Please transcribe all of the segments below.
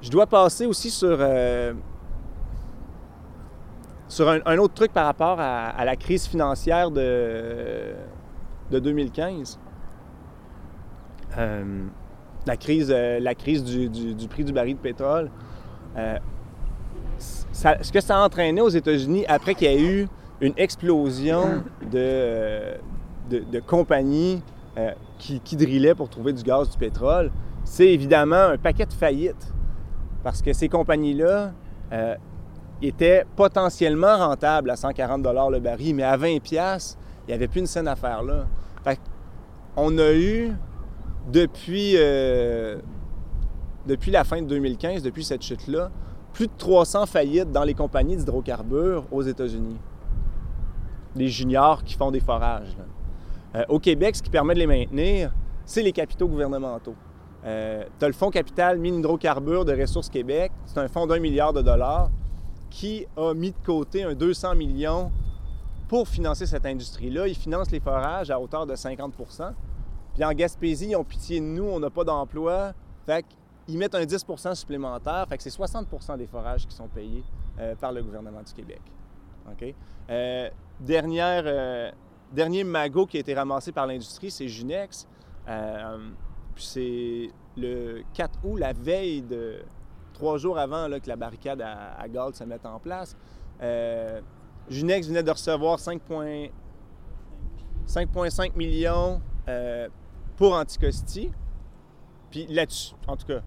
Je dois passer aussi sur un autre truc par rapport à la crise financière de 2015. La crise du prix du baril de pétrole. Ce que ça a entraîné aux États-Unis après qu'il y ait eu une explosion de compagnies qui drillaient pour trouver du gaz, du pétrole, c'est évidemment un paquet de faillites. Parce que ces compagnies-là étaient potentiellement rentables à 140 $ le baril, mais à 20 $, il n'y avait plus une scène à faire là. Fait qu'on a eu, depuis la fin de 2015, depuis cette chute-là, plus de 300 faillites dans les compagnies d'hydrocarbures aux États-Unis. Les juniors qui font des forages. Au Québec, ce qui permet de les maintenir, c'est les capitaux gouvernementaux. Tu as le Fonds capital mines hydrocarbures de Ressources Québec. C'est un fonds d'1 milliard de dollars qui a mis de côté un 200 millions pour financer cette industrie-là. Ils financent les forages à hauteur de 50 %. Puis en Gaspésie, ils ont pitié de nous, on n'a pas d'emploi. Fait qu'ils mettent un 10 % supplémentaire. Fait que c'est 60 % des forages qui sont payés par le gouvernement du Québec. OK? Dernier magot qui a été ramassé par l'industrie, c'est Junex. Puis c'est le 4 août, la veille de 3 jours avant là, que la barricade à Galt se mette en place. Junex venait de recevoir 5,5 millions pour Anticosti. Puis là-dessus, en tout cas,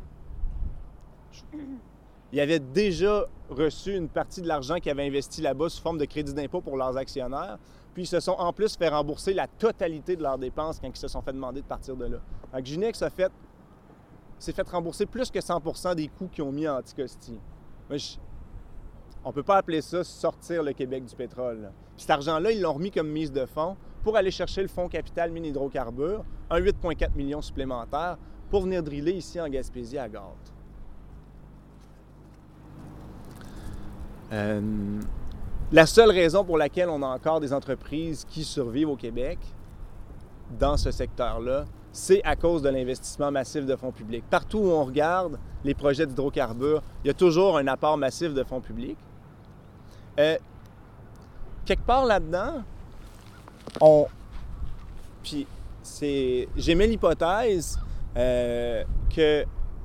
il avait déjà reçu une partie de l'argent qu'ils avaient investi là-bas sous forme de crédit d'impôt pour leurs actionnaires. Puis ils se sont en plus fait rembourser la totalité de leurs dépenses quand ils se sont fait demander de partir de là. Donc Junex s'est fait rembourser plus que 100 % des coûts qu'ils ont mis à Anticosti. On ne peut pas appeler ça sortir le Québec du pétrole. Là. Puis cet argent-là, ils l'ont remis comme mise de fonds pour aller chercher le Fonds capital mines hydrocarbures, un 8,4 millions supplémentaires pour venir driller ici en Gaspésie à Galt. La seule raison pour laquelle on a encore des entreprises qui survivent au Québec dans ce secteur-là, c'est à cause de l'investissement massif de fonds publics. Partout où on regarde les projets d'hydrocarbures, il y a toujours un apport massif de fonds publics. Quelque part là-dedans, j'émets l'hypothèse que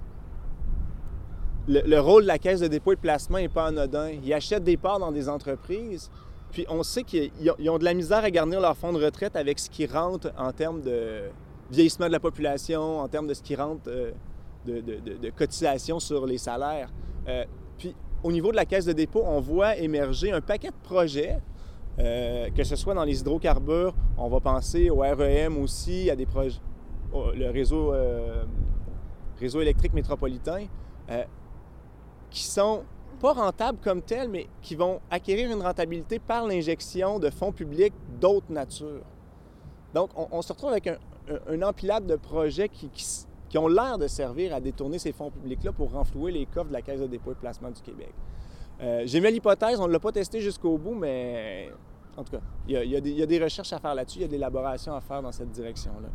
le rôle de la Caisse de dépôt et de placement n'est pas anodin. Ils achètent des parts dans des entreprises, puis on sait qu'ils ont de la misère à garnir leur fonds de retraite avec ce qui rentre en termes de vieillissement de la population, en termes de ce qui rentre de cotisations sur les salaires. Puis au niveau de la Caisse de dépôt, on voit émerger un paquet de projets, que ce soit dans les hydrocarbures, on va penser au REM aussi, à des projets, le réseau électrique métropolitain, qui sont pas rentables comme tels, mais qui vont acquérir une rentabilité par l'injection de fonds publics d'autres natures. Donc, on se retrouve avec un empilade de projets qui ont l'air de servir à détourner ces fonds publics-là pour renflouer les coffres de la Caisse de dépôt et de placement du Québec. J'ai mis l'hypothèse, on ne l'a pas testé jusqu'au bout, mais en tout cas, il y a des recherches à faire là-dessus, il y a de l'élaboration à faire dans cette direction-là.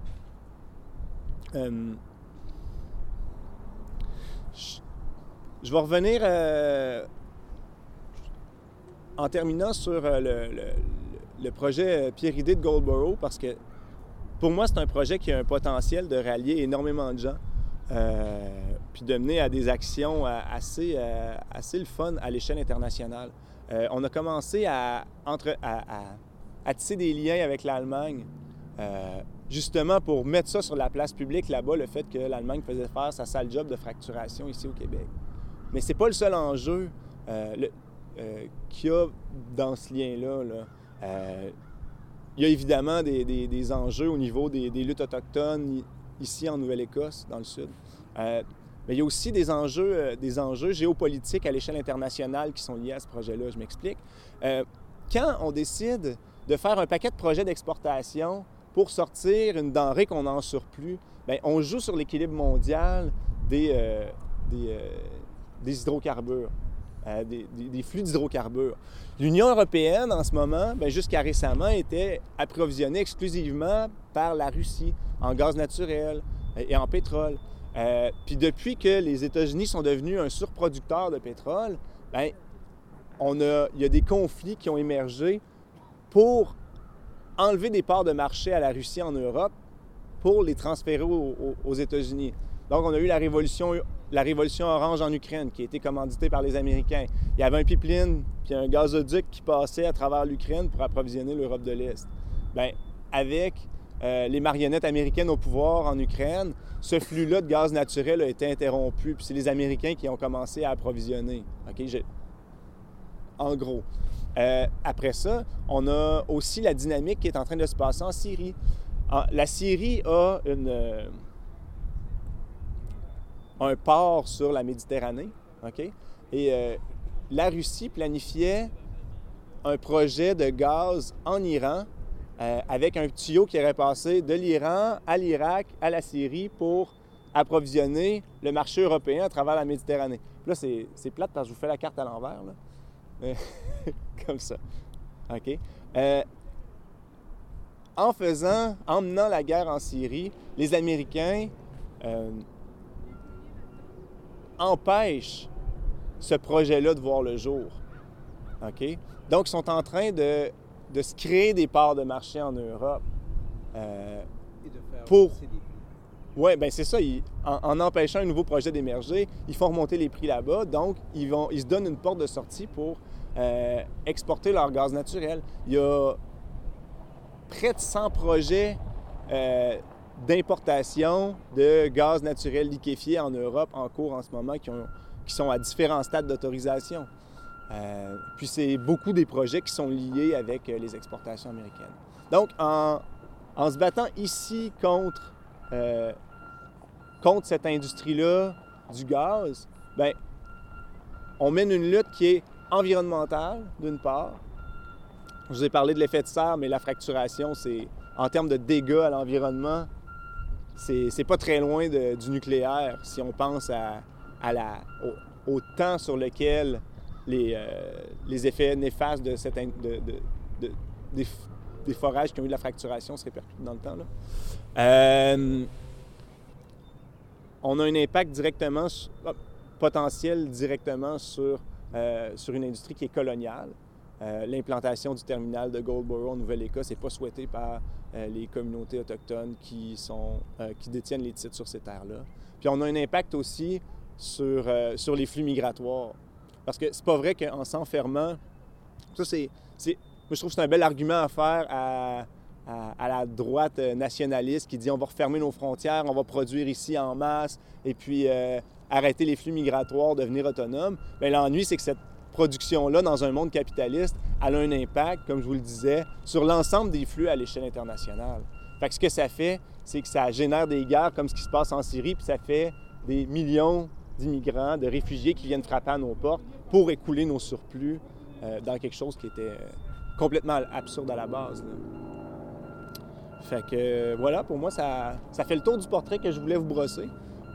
Je vais revenir en terminant sur le projet Pierre-Idée de Goldboro, parce que pour moi, c'est un projet qui a un potentiel de rallier énormément de gens, puis de mener à des actions assez le fun à l'échelle internationale. On a commencé à tisser des liens avec l'Allemagne, justement pour mettre ça sur la place publique là-bas, le fait que l'Allemagne faisait faire sa sale job de fracturation ici au Québec. Mais c'est pas le seul enjeu qu'il y a dans ce lien-là. Il y a évidemment des enjeux au niveau des luttes autochtones ici en Nouvelle-Écosse, dans le sud. Mais il y a aussi des enjeux géopolitiques à l'échelle internationale qui sont liés à ce projet-là. Je m'explique. Quand on décide de faire un paquet de projets d'exportation pour sortir une denrée qu'on a en surplus, bien, on joue sur l'équilibre mondial des hydrocarbures, des flux d'hydrocarbures. L'Union européenne, en ce moment, bien, jusqu'à récemment, était approvisionnée exclusivement par la Russie en gaz naturel et en pétrole. Puis depuis que les États-Unis sont devenus un surproducteur de pétrole, bien, il y a des conflits qui ont émergé pour enlever des parts de marché à la Russie en Europe pour les transférer aux États-Unis. Donc, on a eu la révolution orange en Ukraine qui a été commanditée par les Américains. Il y avait un pipeline puis un gazoduc qui passait à travers l'Ukraine pour approvisionner l'Europe de l'Est. Bien, avec les marionnettes américaines au pouvoir en Ukraine, ce flux-là de gaz naturel a été interrompu. Puis c'est les Américains qui ont commencé à approvisionner. OK? En gros. Après ça, on a aussi la dynamique qui est en train de se passer en Syrie. La Syrie a un port sur la Méditerranée, OK? Et la Russie planifiait un projet de gaz en Iran avec un tuyau qui aurait passé de l'Iran à l'Irak, à la Syrie pour approvisionner le marché européen à travers la Méditerranée. Puis là, c'est plate parce que je vous fais la carte à l'envers, là. Comme ça. OK? En menant la guerre en Syrie, les Américains empêchent ce projet-là de voir le jour. OK? Donc, ils sont en train de se créer des parts de marché en Europe. Et de faire pour... baisser les prix. Oui, bien c'est ça. En empêchant un nouveau projet d'émerger, ils font remonter les prix là-bas. Donc, ils se donnent une porte de sortie pour exporter leur gaz naturel. Il y a près de 100 projets d'importation de gaz naturel liquéfié en Europe en cours en ce moment qui sont à différents stades d'autorisation. Puis c'est beaucoup des projets qui sont liés avec les exportations américaines. Donc, en se battant ici contre cette industrie-là du gaz, bien, on mène une lutte qui est environnementale, d'une part. Je vous ai parlé de l'effet de serre, mais la fracturation, en termes de dégâts à l'environnement, c'est pas très loin du nucléaire si on pense au temps sur lequel les effets néfastes des forages qui ont eu de la fracturation se répercutent dans le temps, là. On a un impact potentiel directement sur une industrie qui est coloniale. L'implantation du terminal de Goldboro en Nouvelle-Écosse n'est pas souhaitée par les communautés autochtones qui détiennent les titres sur ces terres-là. Puis on a un impact aussi sur les flux migratoires. Parce que c'est pas vrai qu'en s'enfermant, ça moi je trouve que c'est un bel argument à faire à la droite nationaliste qui dit on va refermer nos frontières, on va produire ici en masse et puis arrêter les flux migratoires, devenir autonome. Bien, l'ennui, c'est que cette production-là, dans un monde capitaliste, elle a un impact, comme je vous le disais, sur l'ensemble des flux à l'échelle internationale. Fait que ce que ça fait, c'est que ça génère des guerres comme ce qui se passe en Syrie, puis ça fait des millions d'immigrants, de réfugiés qui viennent frapper à nos portes pour écouler nos surplus dans quelque chose qui était complètement absurde à la base, là. Fait que voilà, pour moi, ça fait le tour du portrait que je voulais vous brosser.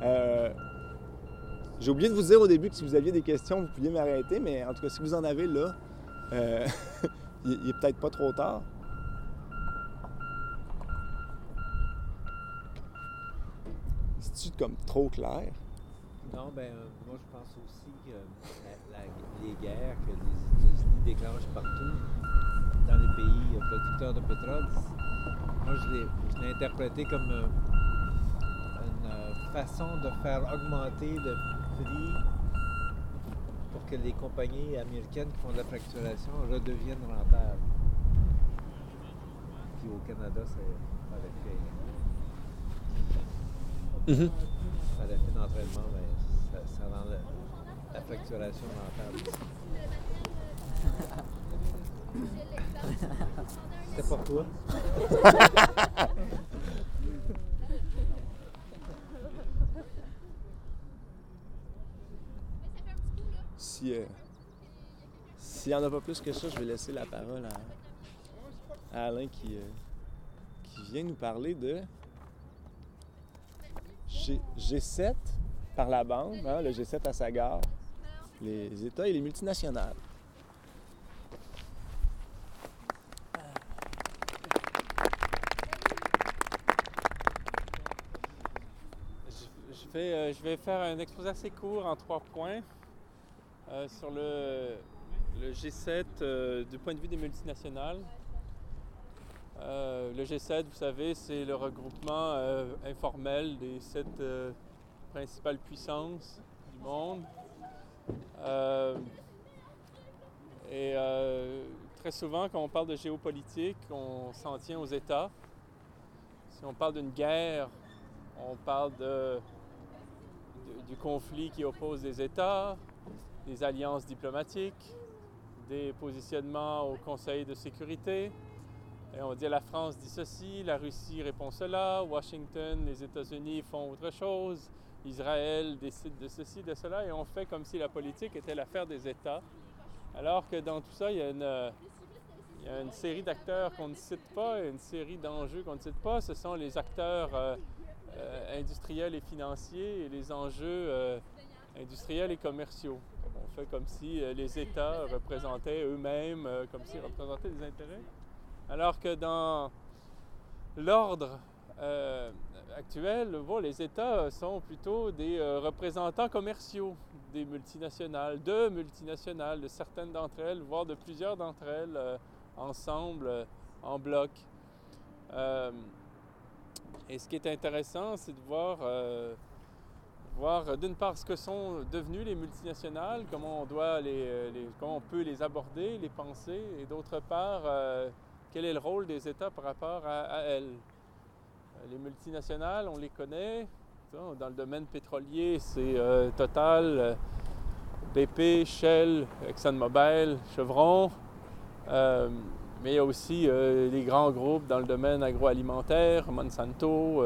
J'ai oublié de vous dire au début que si vous aviez des questions, vous pouviez m'arrêter, mais en tout cas, si vous en avez là, il est peut-être pas trop tard. C'est-tu comme trop clair? Non, ben moi je pense aussi que les guerres que les États-Unis déclenchent partout dans les pays producteurs de pétrole, moi je l'ai interprété comme une façon de faire augmenter le prix pour que les compagnies américaines qui font de la fracturation redeviennent rentables. Puis au Canada, ça avait fait d'entraînement, ben, ça rend la fracturation rentable. C'était pour toi? S'il n'y en a pas plus que ça, je vais laisser la parole à Alain qui vient nous parler de G7 par la bande, hein, le G7 à sa gare, les États et les multinationales. Je vais faire un exposé assez court en 3 points sur le G7 du point de vue des multinationales. Le G7, vous savez, c'est le regroupement informel des 7 principales puissances du monde. Très souvent, quand on parle de géopolitique, on s'en tient aux États. Si on parle d'une guerre, on parle du conflit qui oppose des États, des alliances diplomatiques, des positionnements au Conseil de sécurité. Et on dit la France dit ceci, la Russie répond cela, Washington, les États-Unis font autre chose, Israël décide de ceci, de cela, et on fait comme si la politique était l'affaire des États. Alors que dans tout ça, il y a une série d'acteurs qu'on ne cite pas, et une série d'enjeux qu'on ne cite pas. Ce sont les acteurs industriels et financiers et les enjeux industriels et commerciaux. On fait comme si les États représentaient eux-mêmes, comme s'ils représentaient des intérêts. Alors que dans l'ordre actuel, les États sont plutôt des représentants commerciaux des multinationales, de certaines d'entre elles, voire de plusieurs d'entre elles ensemble, en bloc. Et ce qui est intéressant, c'est de voir d'une part ce que sont devenues les multinationales, comment on peut les aborder, les penser, et d'autre part, quel est le rôle des États par rapport à elles. Les multinationales, on les connaît. Dans le domaine pétrolier, c'est Total, BP, Shell, ExxonMobil, Chevron. Mais il y a aussi les grands groupes dans le domaine agroalimentaire, Monsanto,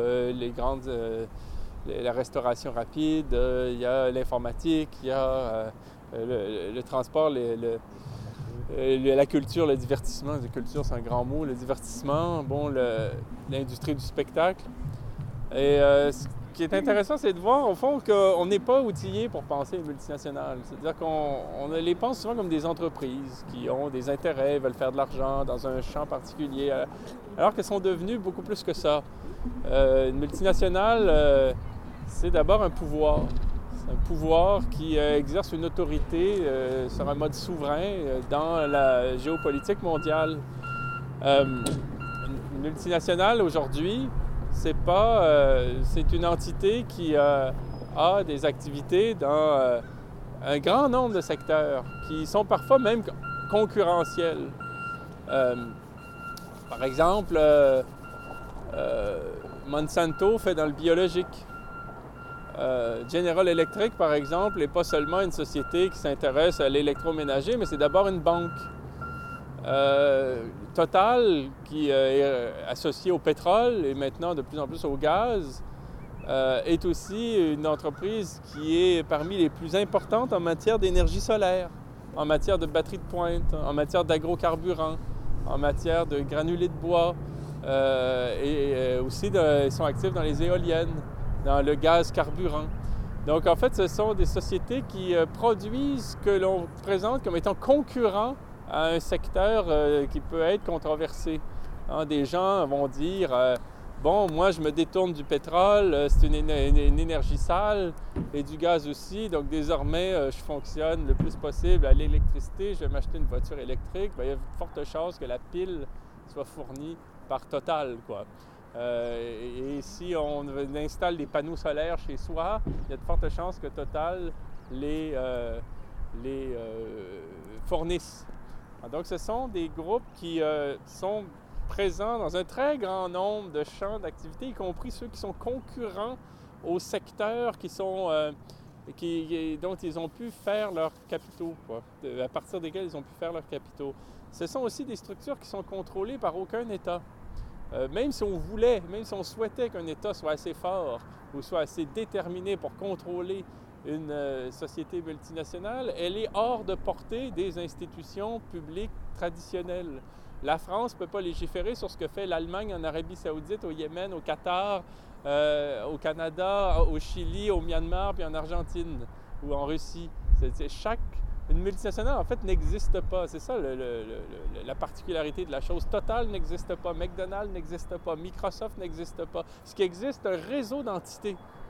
la restauration rapide, il y a l'informatique, il y a le transport, la culture, le divertissement. La culture, c'est un grand mot. Le divertissement, l'industrie du spectacle. Et ce qui est intéressant, c'est de voir, au fond, qu'on n'est pas outillé pour penser les multinationales. C'est-à-dire qu'on les pense souvent comme des entreprises qui ont des intérêts, veulent faire de l'argent dans un champ particulier, alors qu'elles sont devenues beaucoup plus que ça. Une multinationale, c'est d'abord un pouvoir. C'est un pouvoir qui exerce une autorité sur un mode souverain dans la géopolitique mondiale. Une multinationale, aujourd'hui, c'est une entité qui a des activités dans un grand nombre de secteurs qui sont parfois même concurrentiels. Par exemple, Monsanto fait dans le biologique. General Electric, par exemple, n'est pas seulement une société qui s'intéresse à l'électroménager, mais c'est d'abord une banque. Total, qui est associé au pétrole et maintenant de plus en plus au gaz, est aussi une entreprise qui est parmi les plus importantes en matière d'énergie solaire, en matière de batteries de pointe, en matière d'agrocarburants, en matière de granulés de bois, et aussi ils sont actifs dans les éoliennes, dans le gaz carburant. Donc en fait, ce sont des sociétés qui produisent ce que l'on présente comme étant concurrents à un secteur qui peut être controversé. Des gens vont dire moi je me détourne du pétrole, c'est une énergie sale, et du gaz aussi, donc désormais je fonctionne le plus possible à l'électricité, je vais m'acheter une voiture électrique. Il y a de fortes chances que la pile soit fournie par Total, quoi. Et si on installe des panneaux solaires chez soi, il y a de fortes chances que Total les fournisse. Donc, ce sont des groupes qui sont présents dans un très grand nombre de champs d'activité, y compris ceux qui sont concurrents aux secteurs dont ils ont pu faire leurs capitaux, à partir desquels ils ont pu faire leurs capitaux. Ce sont aussi des structures qui sont contrôlées par aucun État. Même si on souhaitait qu'un État soit assez fort ou soit assez déterminé pour contrôler une société multinationale, elle est hors de portée des institutions publiques traditionnelles. La France ne peut pas légiférer sur ce que fait l'Allemagne en Arabie Saoudite, au Yémen, au Qatar, au Canada, au Chili, au Myanmar, puis en Argentine ou en Russie. Une multinationale, en fait, n'existe pas. C'est ça la particularité de la chose. Total n'existe pas, McDonald's n'existe pas, Microsoft n'existe pas. Ce qui existe, c'est un réseau d'entités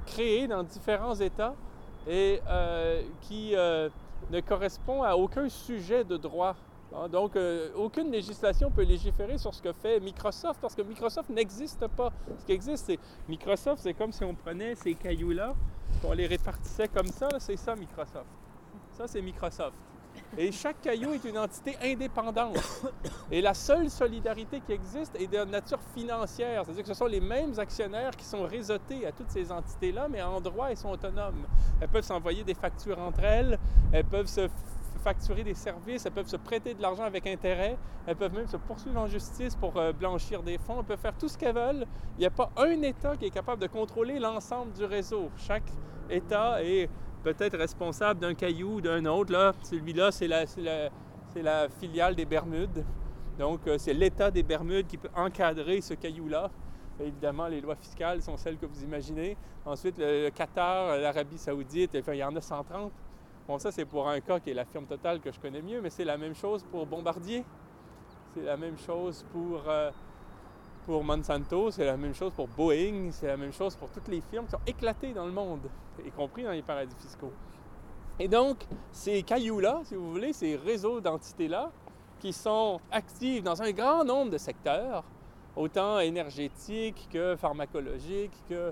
créé dans différents États et qui ne correspond à aucun sujet de droit. Donc, aucune législation peut légiférer sur ce que fait Microsoft parce que Microsoft n'existe pas. Ce qui existe, c'est Microsoft, c'est comme si on prenait ces cailloux-là, qu'on les répartissait comme ça, là, c'est ça Microsoft. Ça, c'est Microsoft. Et chaque caillou est une entité indépendante. Et la seule solidarité qui existe est de nature financière. C'est-à-dire que ce sont les mêmes actionnaires qui sont réseautés à toutes ces entités-là, mais en droit, elles sont autonomes. Elles peuvent s'envoyer des factures entre elles, elles peuvent se facturer des services, elles peuvent se prêter de l'argent avec intérêt, elles peuvent même se poursuivre en justice pour blanchir des fonds, elles peuvent faire tout ce qu'elles veulent. Il n'y a pas un État qui est capable de contrôler l'ensemble du réseau. Chaque État est peut-être responsable d'un caillou, d'un autre. Là, celui-là, c'est la filiale des Bermudes. Donc, c'est l'État des Bermudes qui peut encadrer ce caillou-là. Évidemment, les lois fiscales sont celles que vous imaginez. Ensuite, le Qatar, l'Arabie Saoudite, il y en a 130. Bon, ça, c'est pour un cas qui est la firme Total que je connais mieux, mais c'est la même chose pour Bombardier. C'est la même chose pour Monsanto, c'est la même chose pour Boeing, c'est la même chose pour toutes les firmes qui sont éclatées dans le monde, y compris dans les paradis fiscaux. Et donc, ces cailloux-là, si vous voulez, ces réseaux d'entités-là, qui sont actifs dans un grand nombre de secteurs, autant énergétiques que pharmacologiques, que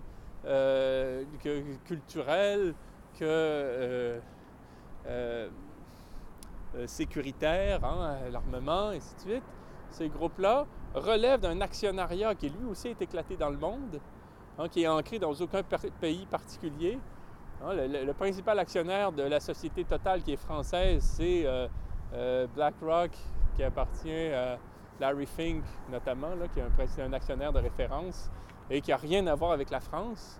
culturels, que sécuritaires, l'armement, et ainsi de suite. Ces groupes-là relèvent d'un actionnariat qui lui aussi est éclaté dans le monde, qui est ancré dans aucun pays particulier. Le principal actionnaire de la société Total qui est française, c'est BlackRock, qui appartient à Larry Fink notamment, là, qui est un actionnaire de référence et qui n'a rien à voir avec la France.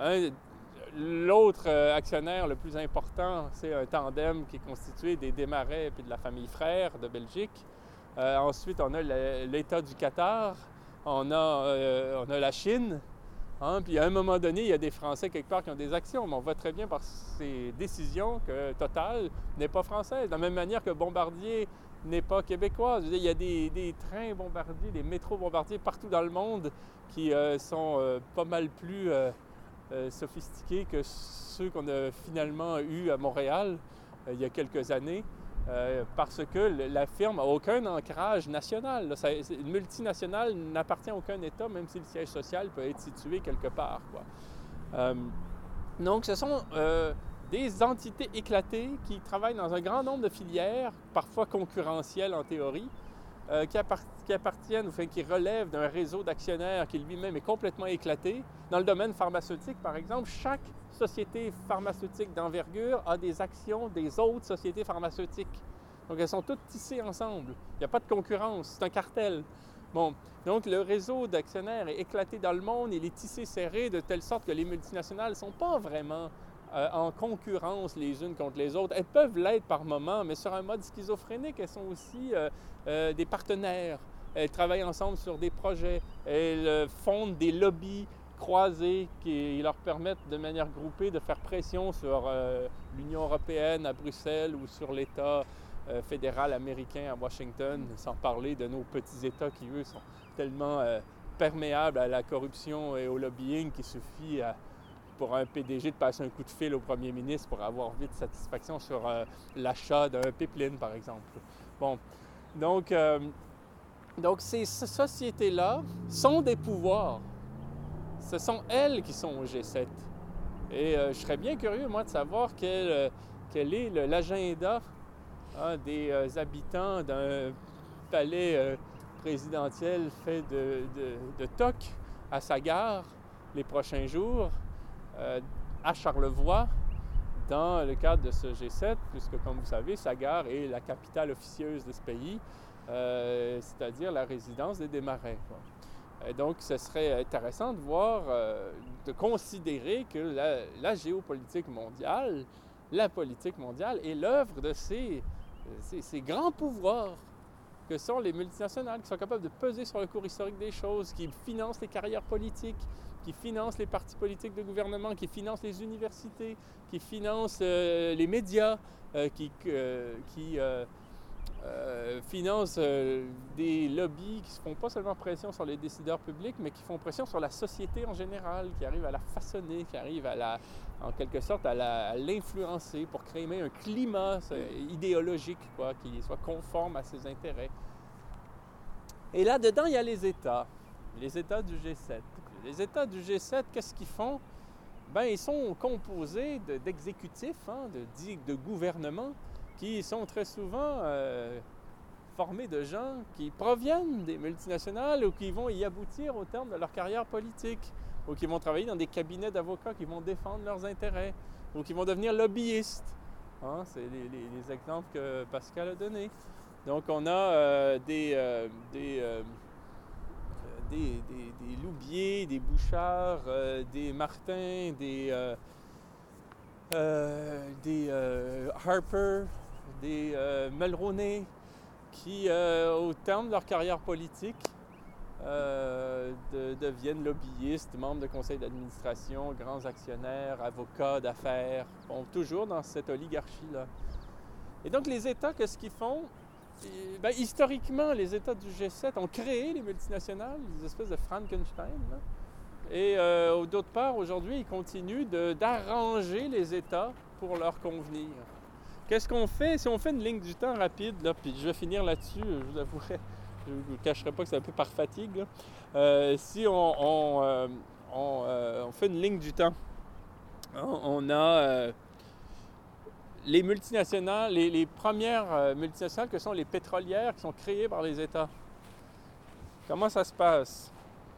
L'autre actionnaire le plus important, c'est un tandem qui est constitué des Desmarais et de la famille Frère de Belgique. Ensuite, on a l'État du Qatar, on a la Chine. Puis à un moment donné, il y a des Français quelque part qui ont des actions, mais on voit très bien par ces décisions que Total n'est pas française. De la même manière que Bombardier n'est pas québécois. Je veux dire, il y a des trains Bombardier, des métros Bombardier partout dans le monde qui sont pas mal plus sophistiqués que ceux qu'on a finalement eus à Montréal il y a quelques années. Parce que la firme n'a aucun ancrage national. Une multinationale n'appartient à aucun État, même si le siège social peut être situé quelque part, quoi. Donc, ce sont des entités éclatées qui travaillent dans un grand nombre de filières, parfois concurrentielles en théorie, qui appartiennent, enfin, qui relèvent d'un réseau d'actionnaires qui lui-même est complètement éclaté. Dans le domaine pharmaceutique, par exemple, chaque société pharmaceutique d'envergure a des actions des autres sociétés pharmaceutiques. Donc, elles sont toutes tissées ensemble. Il n'y a pas de concurrence, c'est un cartel. Bon, donc le réseau d'actionnaires est éclaté dans le monde, il est tissé serré de telle sorte que les multinationales ne sont pas vraiment en concurrence les unes contre les autres. Elles peuvent l'être par moments, mais sur un mode schizophrénique, elles sont aussi des partenaires. Elles travaillent ensemble sur des projets, elles fondent des lobbies croisés qui leur permettent de manière groupée de faire pression sur l'Union européenne à Bruxelles ou sur l'État fédéral américain à Washington, sans parler de nos petits États qui, eux, sont tellement perméables à la corruption et au lobbying qu'il suffit pour un PDG de passer un coup de fil au premier ministre pour avoir vite satisfaction sur l'achat d'un pipeline, par exemple. Bon, donc ces sociétés-là sont des pouvoirs. Ce sont elles qui sont au G7. Et je serais bien curieux, moi, de savoir quel est l'agenda des habitants d'un palais présidentiel fait de tocs à sa gare les prochains jours, à Charlevoix, dans le cadre de ce G7, puisque, comme vous savez, sa gare est la capitale officieuse de ce pays, c'est-à-dire la résidence des Desmarais, quoi. Et donc, ce serait intéressant de voir, de considérer que la géopolitique mondiale, la politique mondiale est l'œuvre de ces grands pouvoirs que sont les multinationales, qui sont capables de peser sur le cours historique des choses, qui financent les carrières politiques, qui financent les partis politiques de gouvernement, qui financent les universités, qui financent les médias, qui financent des lobbies qui ne font pas seulement pression sur les décideurs publics, mais qui font pression sur la société en général, qui arrivent à la façonner, qui arrivent en quelque sorte à l'influencer pour créer même un climat idéologique qui soit conforme à ses intérêts. Et là-dedans, il y a les États du G7. Les États du G7, qu'est-ce qu'ils font? Ils sont composés d'exécutifs, de gouvernements, qui sont très souvent formés de gens qui proviennent des multinationales ou qui vont y aboutir au terme de leur carrière politique, ou qui vont travailler dans des cabinets d'avocats qui vont défendre leurs intérêts, ou qui vont devenir lobbyistes. C'est les exemples que Pascal a donnés. Donc on a des Loubier, des Bouchard, des Martin, des Harper, des Mulroney, qui, au terme de leur carrière politique, deviennent lobbyistes, membres de conseils d'administration, grands actionnaires, avocats d'affaires, toujours dans cette oligarchie-là. Et donc les États, qu'est-ce qu'ils font? Historiquement, les États du G7 ont créé les multinationales, des espèces de Frankenstein. Et d'autre part, aujourd'hui, ils continuent d'arranger les États pour leur convenir. Qu'est-ce qu'on fait? Si on fait une ligne du temps rapide, puis je vais finir là-dessus, je vous avouerai, je ne vous cacherai pas que c'est un peu par fatigue. Si on fait une ligne du temps, on a les multinationales, les premières multinationales que sont les pétrolières qui sont créées par les États. Comment ça se passe?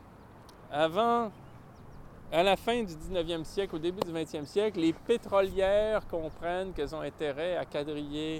À la fin du 19e siècle, au début du 20e siècle, les pétrolières comprennent qu'elles ont intérêt à quadriller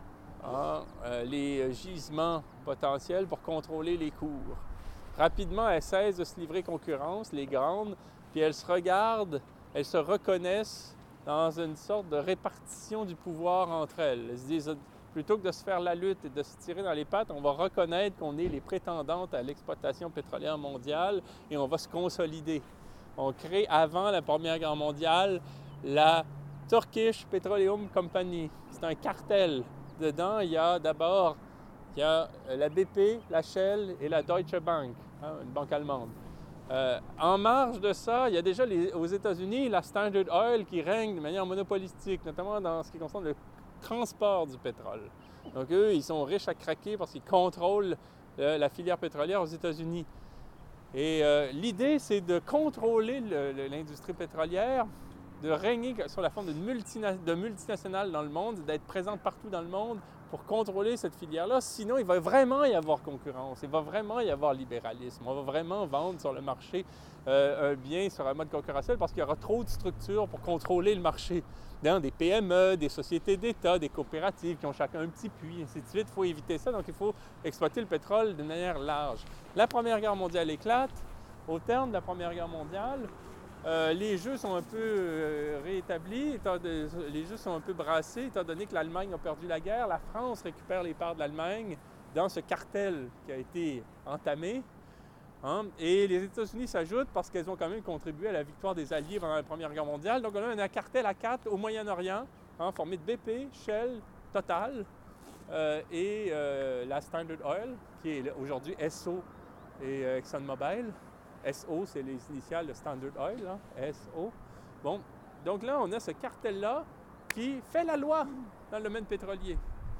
les gisements potentiels pour contrôler les cours. Rapidement, elles cessent de se livrer concurrence, les grandes, puis elles se regardent, elles se reconnaissent dans une sorte de répartition du pouvoir entre elles. Elles se disent, plutôt que de se faire la lutte et de se tirer dans les pattes, on va reconnaître qu'on est les prétendantes à l'exploitation pétrolière mondiale et on va se consolider. On crée, avant la Première Guerre mondiale, la Turkish Petroleum Company. C'est un cartel. Dedans, il y a la BP, la Shell et la Deutsche Bank, une banque allemande. En marge de ça, il y a déjà aux États-Unis la Standard Oil qui règne de manière monopolistique, notamment dans ce qui concerne le transport du pétrole. Donc eux, ils sont riches à craquer parce qu'ils contrôlent la filière pétrolière aux États-Unis. Et l'idée, c'est de contrôler l'industrie pétrolière, de régner sur la forme de multinationales dans le monde, d'être présente partout dans le monde pour contrôler cette filière-là. Sinon, il va vraiment y avoir concurrence, il va vraiment y avoir libéralisme. On va vraiment vendre sur le marché un bien sur un mode concurrentiel parce qu'il y aura trop de structures pour contrôler le marché. Des PME, des sociétés d'État, des coopératives qui ont chacun un petit puits, ainsi de suite. Il faut éviter ça, donc il faut exploiter le pétrole de manière large. La Première Guerre mondiale éclate. Au terme de la Première Guerre mondiale, les jeux sont un peu réétablis, les jeux sont un peu brassés, étant donné que l'Allemagne a perdu la guerre. La France récupère les parts de l'Allemagne dans ce cartel qui a été entamé. Et les États-Unis s'ajoutent parce qu'elles ont quand même contribué à la victoire des Alliés pendant la Première Guerre mondiale. Donc on a un cartel à 4 au Moyen-Orient, formé de BP, Shell, Total et la Standard Oil, qui est aujourd'hui Esso et ExxonMobil. SO, c'est les initiales de Standard Oil, SO. Bon, donc là, on a ce cartel-là qui fait la loi dans le domaine pétrolier.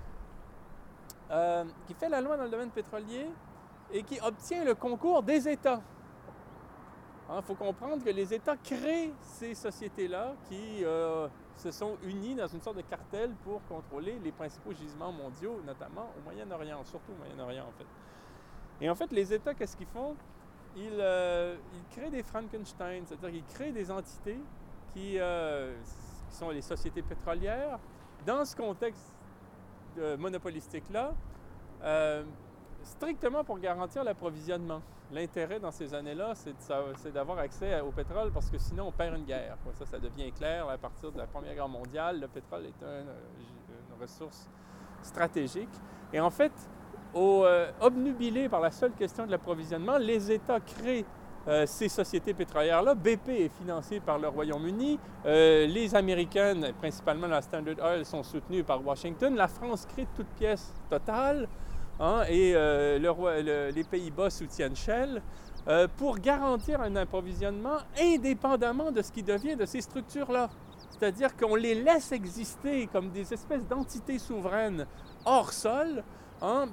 Et qui obtient le concours des États. Il faut comprendre que les États créent ces sociétés-là qui se sont unies dans une sorte de cartel pour contrôler les principaux gisements mondiaux, notamment au Moyen-Orient, surtout au Moyen-Orient en fait. Et en fait, les États, qu'est-ce qu'ils font? Ils créent des Frankenstein, c'est-à-dire qu'ils créent des entités qui sont les sociétés pétrolières. Dans ce contexte monopolistique-là, strictement pour garantir l'approvisionnement. L'intérêt dans ces années-là, c'est d'avoir accès au pétrole parce que sinon on perd une guerre. Ça devient clair à partir de la Première Guerre mondiale. Le pétrole est une ressource stratégique. Et en fait, obnubilés par la seule question de l'approvisionnement, les États créent ces sociétés pétrolières-là. BP est financée par le Royaume-Uni. Les Américaines, principalement la Standard Oil, sont soutenues par Washington. La France crée de toutes pièces Total, hein, et les Pays-Bas soutiennent Shell pour garantir un approvisionnement indépendamment de ce qui devient de ces structures-là. C'est-à-dire qu'on les laisse exister comme des espèces d'entités souveraines hors sol, hein,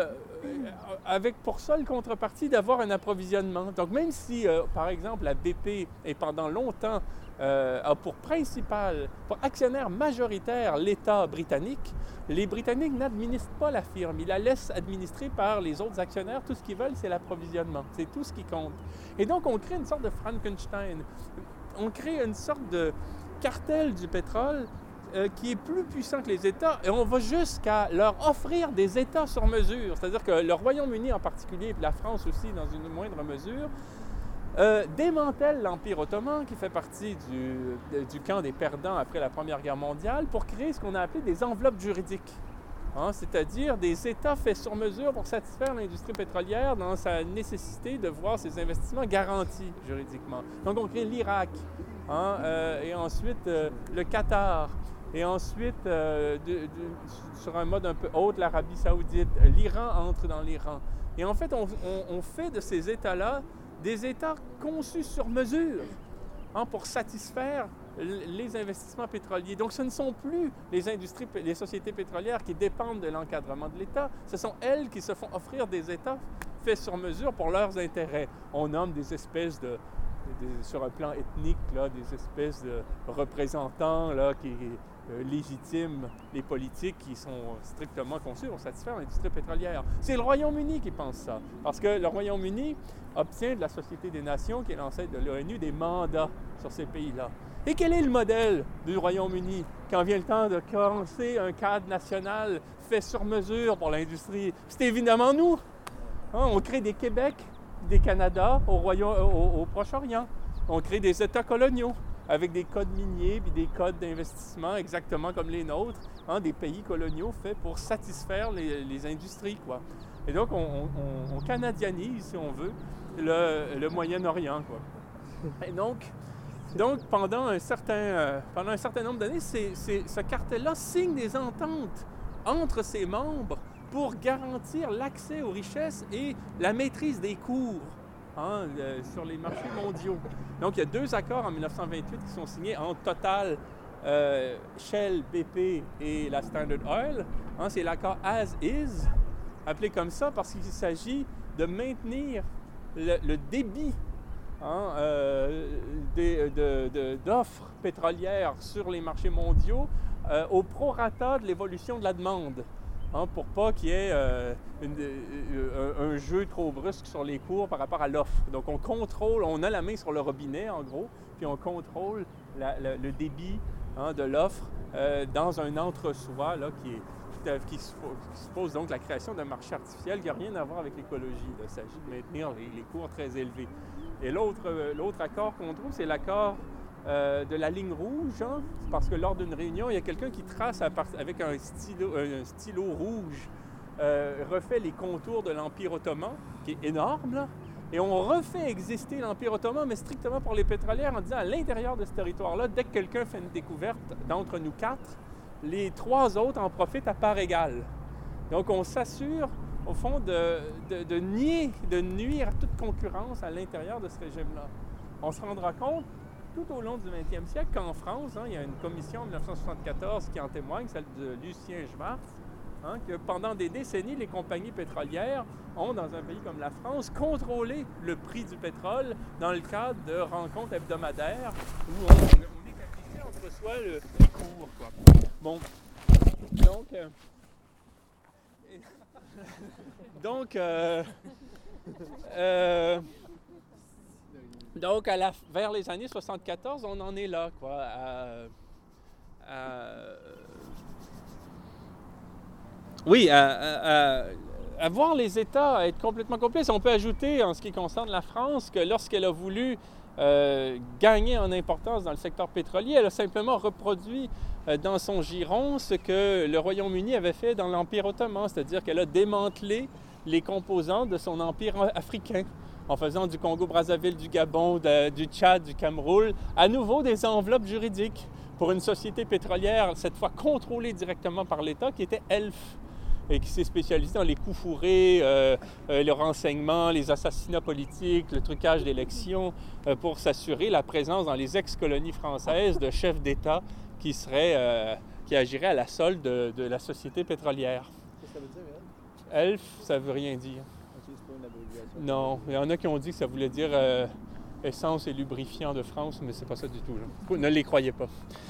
avec pour seule contrepartie d'avoir un approvisionnement. Donc même si, par exemple, la BP est pendant longtemps a pour actionnaire majoritaire l'État britannique, les Britanniques n'administrent pas la firme, ils la laissent administrer par les autres actionnaires. Tout ce qu'ils veulent, c'est l'approvisionnement, c'est tout ce qui compte. Et donc on crée une sorte de Frankenstein, on crée une sorte de cartel du pétrole qui est plus puissant que les États, et on va jusqu'à leur offrir des États sur mesure. C'est-à-dire que le Royaume-Uni en particulier, et la France aussi dans une moindre mesure, démantèle l'Empire ottoman, qui fait partie du camp des perdants après la Première Guerre mondiale, pour créer ce qu'on a appelé des enveloppes juridiques. Hein, c'est-à-dire des États faits sur mesure pour satisfaire l'industrie pétrolière dans sa nécessité de voir ses investissements garantis juridiquement. Donc on crée l'Irak, hein, et ensuite le Qatar, et ensuite, sur un mode un peu haute, l'Arabie saoudite. L'Iran entre dans les rangs. Et en fait, on fait de ces États-là des États conçus sur mesure, hein, pour satisfaire les investissements pétroliers. Donc, ce ne sont plus les sociétés pétrolières qui dépendent de l'encadrement de l'État. Ce sont elles qui se font offrir des États faits sur mesure pour leurs intérêts. On nomme des espèces sur un plan ethnique, là, des espèces de représentants là, qui légitiment les politiques qui sont strictement conçus pour satisfaire l'industrie pétrolière. C'est le Royaume-Uni qui pense ça, parce que le Royaume-Uni obtient de la Société des Nations, qui est l'ancêtre de l'ONU, des mandats sur ces pays-là. Et quel est le modèle du Royaume-Uni quand vient le temps de commencer un cadre national fait sur mesure pour l'industrie? C'est évidemment nous. Hein, on crée des Québec, des Canada au Proche-Orient. On crée des États coloniaux avec des codes miniers et des codes d'investissement exactement comme les nôtres, hein, des pays coloniaux faits pour satisfaire les industries, quoi. Et donc, on canadianise, si on veut, le Moyen-Orient, quoi. Et donc pendant un certain nombre d'années, ce cartel-là signe des ententes entre ses membres pour garantir l'accès aux richesses et la maîtrise des cours, hein, sur les marchés mondiaux. Donc, il y a 2 accords en 1928 qui sont signés entre Total, Shell, BP et la Standard Oil. Hein, c'est l'accord As Is, appelé comme ça parce qu'il s'agit de maintenir le débit, hein, d'offres pétrolières sur les marchés mondiaux au prorata de l'évolution de la demande. Hein, pour pas qu'il y ait un jeu trop brusque sur les cours par rapport à l'offre. Donc on a la main sur le robinet en gros, puis on contrôle le débit, hein, de l'offre dans un entre-soi là, qui suppose donc la création d'un marché artificiel qui n'a rien à voir avec l'écologie. Il s'agit de maintenir les cours très élevés. Et l'autre accord qu'on trouve, c'est l'accord de la ligne rouge, hein, parce que lors d'une réunion, il y a quelqu'un qui trace avec un stylo rouge, refait les contours de l'Empire ottoman, qui est énorme, là, et on refait exister l'Empire ottoman, mais strictement pour les pétrolières, en disant à l'intérieur de ce territoire-là, dès que quelqu'un fait une découverte d'entre nous 4, les 3 autres en profitent à part égale. Donc on s'assure, au fond, de nuire à toute concurrence à l'intérieur de ce régime-là. On se rendra compte tout au long du 20e siècle qu'en France, hein, il y a une commission en 1974 qui en témoigne, celle de Lucien Schwartz, hein, que pendant des décennies, les compagnies pétrolières ont, dans un pays comme la France, contrôlé le prix du pétrole dans le cadre de rencontres hebdomadaires où on établissait entre soi les cours, quoi. Bon, donc, vers les années 74, on en est là, quoi, à voir les États être complètement complices. On peut ajouter, en ce qui concerne la France, que lorsqu'elle a voulu gagner en importance dans le secteur pétrolier, elle a simplement reproduit dans son giron ce que le Royaume-Uni avait fait dans l'Empire ottoman, c'est-à-dire qu'elle a démantelé les composants de son empire africain. en faisant du Congo-Brazzaville, du Gabon, du Tchad, du Cameroun, à nouveau des enveloppes juridiques pour une société pétrolière, cette fois contrôlée directement par l'État, qui était ELF, et qui s'est spécialisée dans les coups fourrés, le renseignement, les assassinats politiques, le trucage d'élections, pour s'assurer la présence dans les ex-colonies françaises de chefs d'État qui agiraient à la solde de la société pétrolière. Qu'est-ce que ça veut dire, ELF, ça veut rien dire. OK, c'est pas une abréviation. Non, il y en a qui ont dit que ça voulait dire essence et lubrifiant de France, mais c'est pas ça du tout. Là. Ne les croyez pas.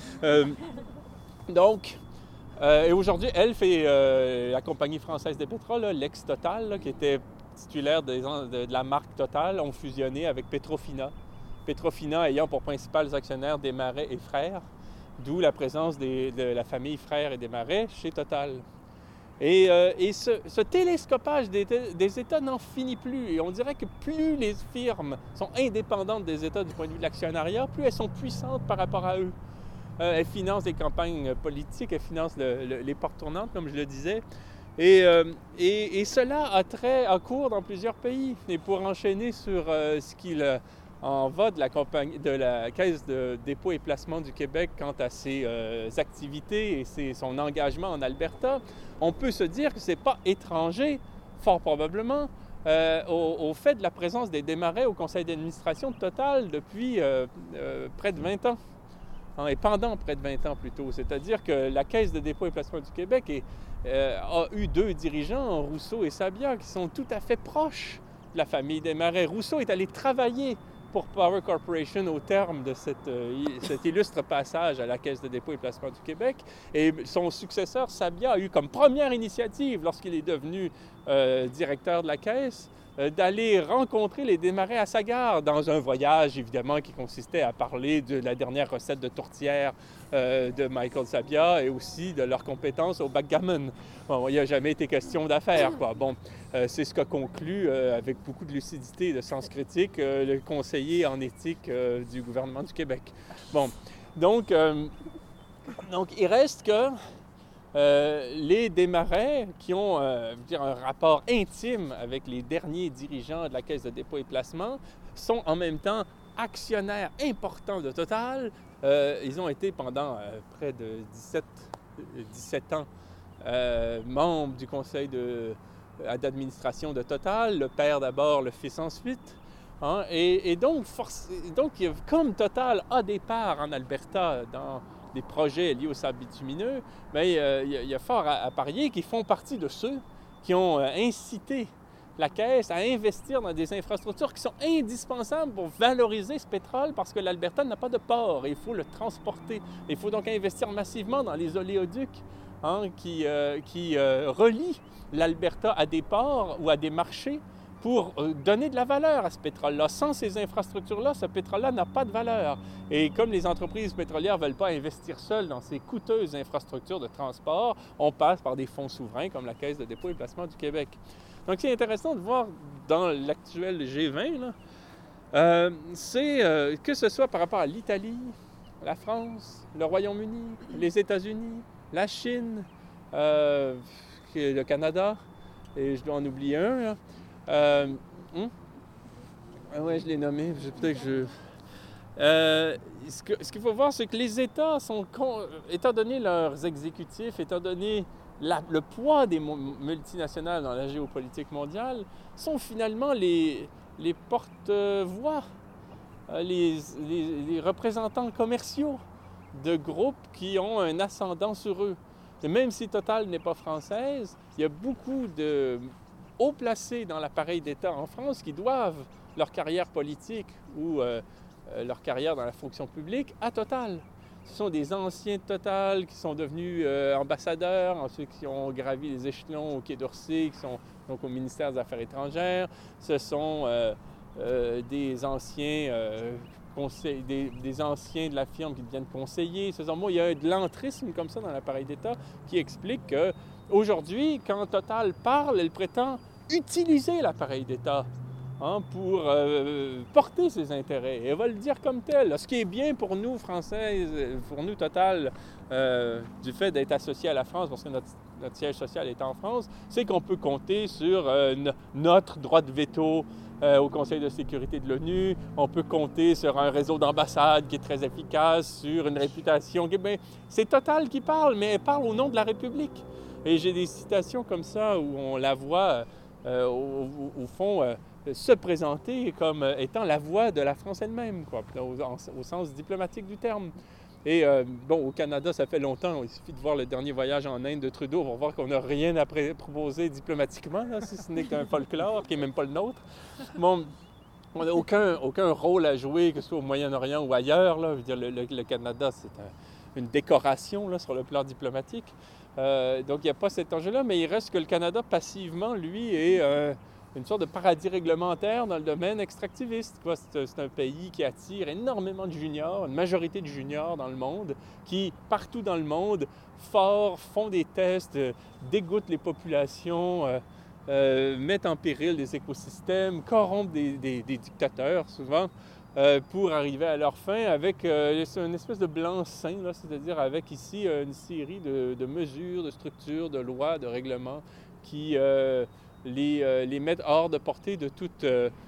Et aujourd'hui, ELF et la compagnie française des pétroles, l'ex-Total, là, qui était titulaire de la marque Total, ont fusionné avec Petrofina. Petrofina ayant pour principaux actionnaires Desmarais et Frères, d'où la présence de la famille Frères et Desmarais chez Total. Et ce télescopage des États n'en finit plus. Et on dirait que plus les firmes sont indépendantes des États du point de vue de l'actionnariat, plus elles sont puissantes par rapport à eux. Elles financent des campagnes politiques, elles financent les portes tournantes, comme je le disais. Et cela a cours dans plusieurs pays. Et pour enchaîner sur ce qu'il en va de la Caisse de dépôt et placement du Québec quant à ses activités et son engagement en Alberta, on peut se dire que ce n'est pas étranger, fort probablement, au fait de la présence des Desmarais au conseil d'administration de Total depuis près de 20 ans. Et pendant près de 20 ans plutôt. C'est-à-dire que la Caisse de dépôt et placement du Québec a eu 2 dirigeants, Rousseau et Sabia, qui sont tout à fait proches de la famille Desmarais. Rousseau est allé travailler pour Power Corporation au terme de cet illustre passage à la Caisse de dépôt et placement du Québec. Et son successeur, Sabia, a eu comme première initiative, lorsqu'il est devenu directeur de la Caisse, d'aller rencontrer les Desmarais à sa gare dans un voyage, évidemment, qui consistait à parler de la dernière recette de tourtière de Michael Sabia et aussi de leurs compétences au backgammon. Bon, il n'y a jamais été question d'affaires, quoi. Bon, c'est ce qu'a conclu, avec beaucoup de lucidité et de sens critique, le conseiller en éthique du gouvernement du Québec. Bon, donc il reste que les Desmarais, qui ont un rapport intime avec les derniers dirigeants de la Caisse de dépôt et placement, sont en même temps actionnaires importants de Total. Ils ont été pendant près de 17 ans membres du conseil d'administration de Total, le père d'abord, le fils ensuite. Hein? Et donc, comme Total a des parts en Alberta dans des projets liés au sable bitumineux, mais il y a fort à parier qu'ils font partie de ceux qui ont incité la Caisse à investir dans des infrastructures qui sont indispensables pour valoriser ce pétrole parce que l'Alberta n'a pas de port et il faut le transporter. Il faut donc investir massivement dans les oléoducs qui relient l'Alberta à des ports ou à des marchés pour donner de la valeur à ce pétrole-là. Sans ces infrastructures-là, ce pétrole-là n'a pas de valeur. Et comme les entreprises pétrolières ne veulent pas investir seules dans ces coûteuses infrastructures de transport, on passe par des fonds souverains comme la Caisse de dépôt et placement du Québec. Donc, c'est intéressant de voir dans l'actuel G20, que ce soit par rapport à l'Italie, la France, le Royaume-Uni, les États-Unis, la Chine, le Canada, et je dois en oublier un, là. Oui, je l'ai nommé. Ce qu'il faut voir, c'est que les États étant donné leurs exécutifs, étant donné le poids des multinationales dans la géopolitique mondiale, sont finalement les porte-voix, les représentants commerciaux de groupes qui ont un ascendant sur eux. Et même si Total n'est pas française, il y a beaucoup de haut placés dans l'appareil d'État en France qui doivent leur carrière politique ou leur carrière dans la fonction publique à Total. Ce sont des anciens de Total qui sont devenus ambassadeurs, ensuite qui ont gravi les échelons au Quai d'Orsay, qui sont donc au ministère des Affaires étrangères. Ce sont des anciens des anciens de la firme qui deviennent conseillers. Il y a de l'entrisme comme ça dans l'appareil d'État qui explique qu'aujourd'hui, quand Total parle, elle prétend utiliser l'appareil d'État pour porter ses intérêts. Et elle va le dire comme tel. Ce qui est bien pour nous, Français, pour nous, Total, du fait d'être associé à la France, parce que notre siège social est en France, c'est qu'on peut compter sur notre droit de veto au Conseil de sécurité de l'ONU. On peut compter sur un réseau d'ambassades qui est très efficace, sur une réputation. C'est Total qui parle, mais elle parle au nom de la République. Et j'ai des citations comme ça où on la voit, au fond, se présenter comme étant la voix de la France elle-même, quoi, au sens diplomatique du terme. Et au Canada, ça fait longtemps, il suffit de voir le dernier voyage en Inde de Trudeau pour voir qu'on n'a rien à proposer diplomatiquement, là, si ce n'est qu'un folklore qui n'est même pas le nôtre. Bon, on n'a aucun rôle à jouer, que ce soit au Moyen-Orient ou ailleurs. Là. Je veux dire, le Canada, c'est une décoration là, sur le plan diplomatique. Donc, il n'y a pas cet enjeu-là, mais il reste que le Canada, passivement, lui, est une sorte de paradis réglementaire dans le domaine extractiviste. C'est un pays qui attire énormément de juniors, une majorité de juniors dans le monde, qui, partout dans le monde, font des tests, dégoûtent les populations, mettent en péril des écosystèmes, corrompent des dictateurs, souvent, pour arriver à leur fin avec une espèce de blanc-seing, là, c'est-à-dire avec ici une série de mesures, de structures, de lois, de règlements qui les mettent hors de portée de toute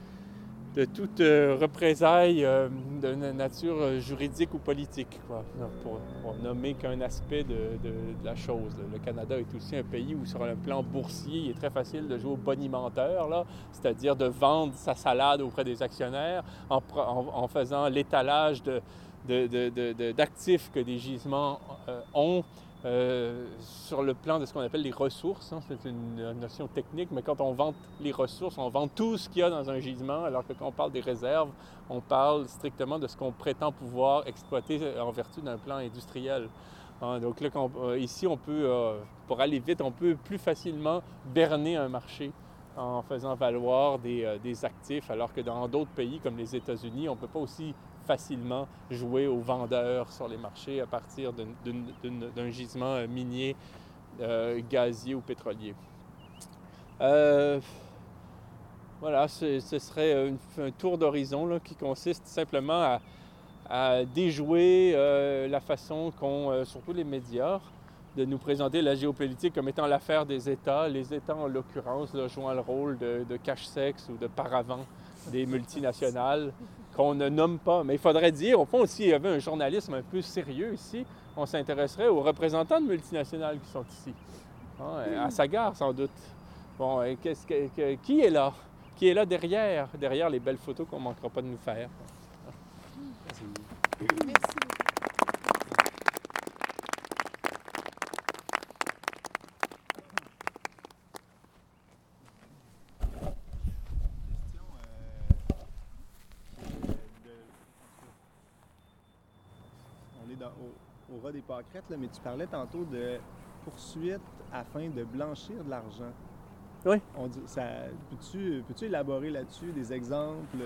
représailles de nature juridique ou politique, quoi, pour nommer qu'un aspect de la chose. Le Canada est aussi un pays où, sur le plan boursier, il est très facile de jouer au bonimenteur, là, c'est-à-dire de vendre sa salade auprès des actionnaires en faisant l'étalage d'actifs que des gisements ont. Sur le plan de ce qu'on appelle les ressources, hein, c'est une notion technique, mais quand on vante les ressources, on vante tout ce qu'il y a dans un gisement, alors que quand on parle des réserves, on parle strictement de ce qu'on prétend pouvoir exploiter en vertu d'un plan industriel. Hein, donc là, ici, on peut, pour aller vite, on peut plus facilement berner un marché en faisant valoir des actifs, alors que dans d'autres pays comme les États-Unis, on ne peut pas aussi facilement jouer aux vendeurs sur les marchés à partir d'un gisement minier, gazier ou pétrolier. Voilà, ce serait un tour d'horizon là, qui consiste simplement à déjouer la façon qu'ont, surtout les médias, de nous présenter la géopolitique comme étant l'affaire des États, les États en l'occurrence là, jouant le rôle de cache-sexe ou de paravent des multinationales qu'on ne nomme pas. Mais il faudrait dire, au fond, s'il y avait un journalisme un peu sérieux ici, on s'intéresserait aux représentants de multinationales qui sont ici. Hein, à Sagar, sans doute. Bon, qui est là? Qui est là derrière les belles photos qu'on ne manquera pas de nous faire? Merci beaucoup. Au ras des pâquerettes, là, mais tu parlais tantôt de poursuite afin de blanchir de l'argent. Oui. Peux-tu élaborer là-dessus des exemples?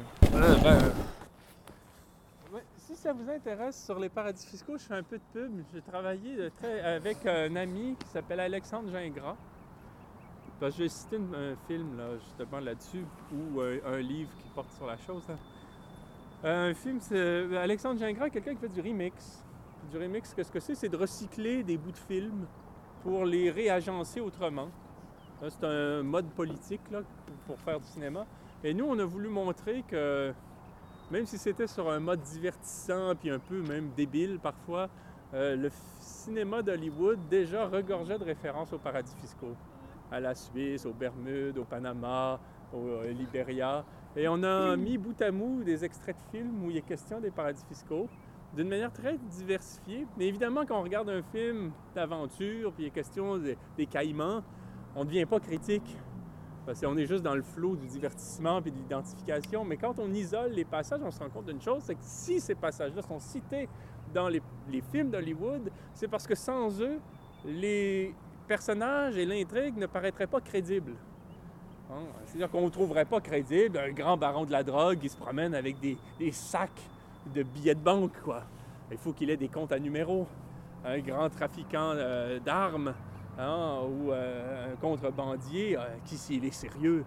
Si ça vous intéresse, sur les paradis fiscaux, je fais un peu de pub. J'ai travaillé avec un ami qui s'appelle Alexandre Gingras. Parce que j'ai cité un film là, justement là-dessus, ou un livre qui porte sur la chose. Hein. Un film, c'est Alexandre Gingras, quelqu'un qui fait du remix. Du remix, qu'est-ce que c'est? C'est de recycler des bouts de film pour les réagencer autrement. Là, c'est un mode politique là, pour faire du cinéma. Et nous, on a voulu montrer que, même si c'était sur un mode divertissant puis un peu même débile parfois, le cinéma d'Hollywood déjà regorgeait de références aux paradis fiscaux. À la Suisse, aux Bermudes, au Panama, au Libéria. Et on a mis bout à bout des extraits de films où il est question des paradis fiscaux d'une manière très diversifiée. Mais évidemment, quand on regarde un film d'aventure, puis il est question des Caïmans, on ne devient pas critique. Parce qu'on est juste dans le flot du divertissement et de l'identification. Mais quand on isole les passages, on se rend compte d'une chose, c'est que si ces passages-là sont cités dans les films d'Hollywood, c'est parce que sans eux, les personnages et l'intrigue ne paraîtraient pas crédibles. Hein? C'est-à-dire qu'on ne trouverait pas crédible un grand baron de la drogue qui se promène avec des sacs de billets de banque, quoi. Il faut qu'il ait des comptes à numéros. Un grand trafiquant d'armes, hein, ou un contrebandier qui, s'il est sérieux,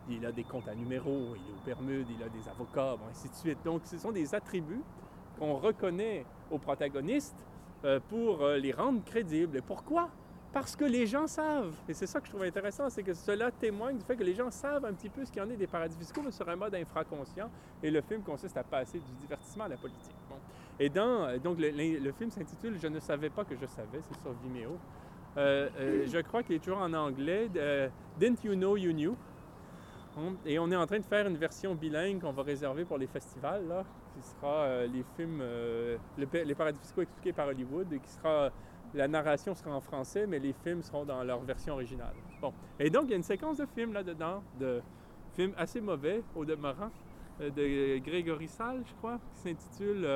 il a des comptes à numéros, il est aux Bermudes, il a des avocats, bon, ainsi de suite. Donc, ce sont des attributs qu'on reconnaît aux protagonistes pour les rendre crédibles. Et pourquoi? Parce que les gens savent. Et c'est ça que je trouve intéressant, c'est que cela témoigne du fait que les gens savent un petit peu ce qu'il y en est des paradis fiscaux, mais sur un mode infraconscient. Et le film consiste à passer du divertissement à la politique. Bon. Et donc, le film s'intitule « Je ne savais pas que je savais », c'est sur Vimeo. Je crois qu'il est toujours en anglais, « Didn't you know you knew ». Et on est en train de faire une version bilingue qu'on va réserver pour les festivals, là, qui sera les films, les paradis fiscaux expliqués par Hollywood, et qui sera, la narration sera en français, mais les films seront dans leur version originale. Bon. Et donc, il y a une séquence de films là-dedans, de films assez mauvais, au demeurant, de Grégory Salle, je crois, qui s'intitule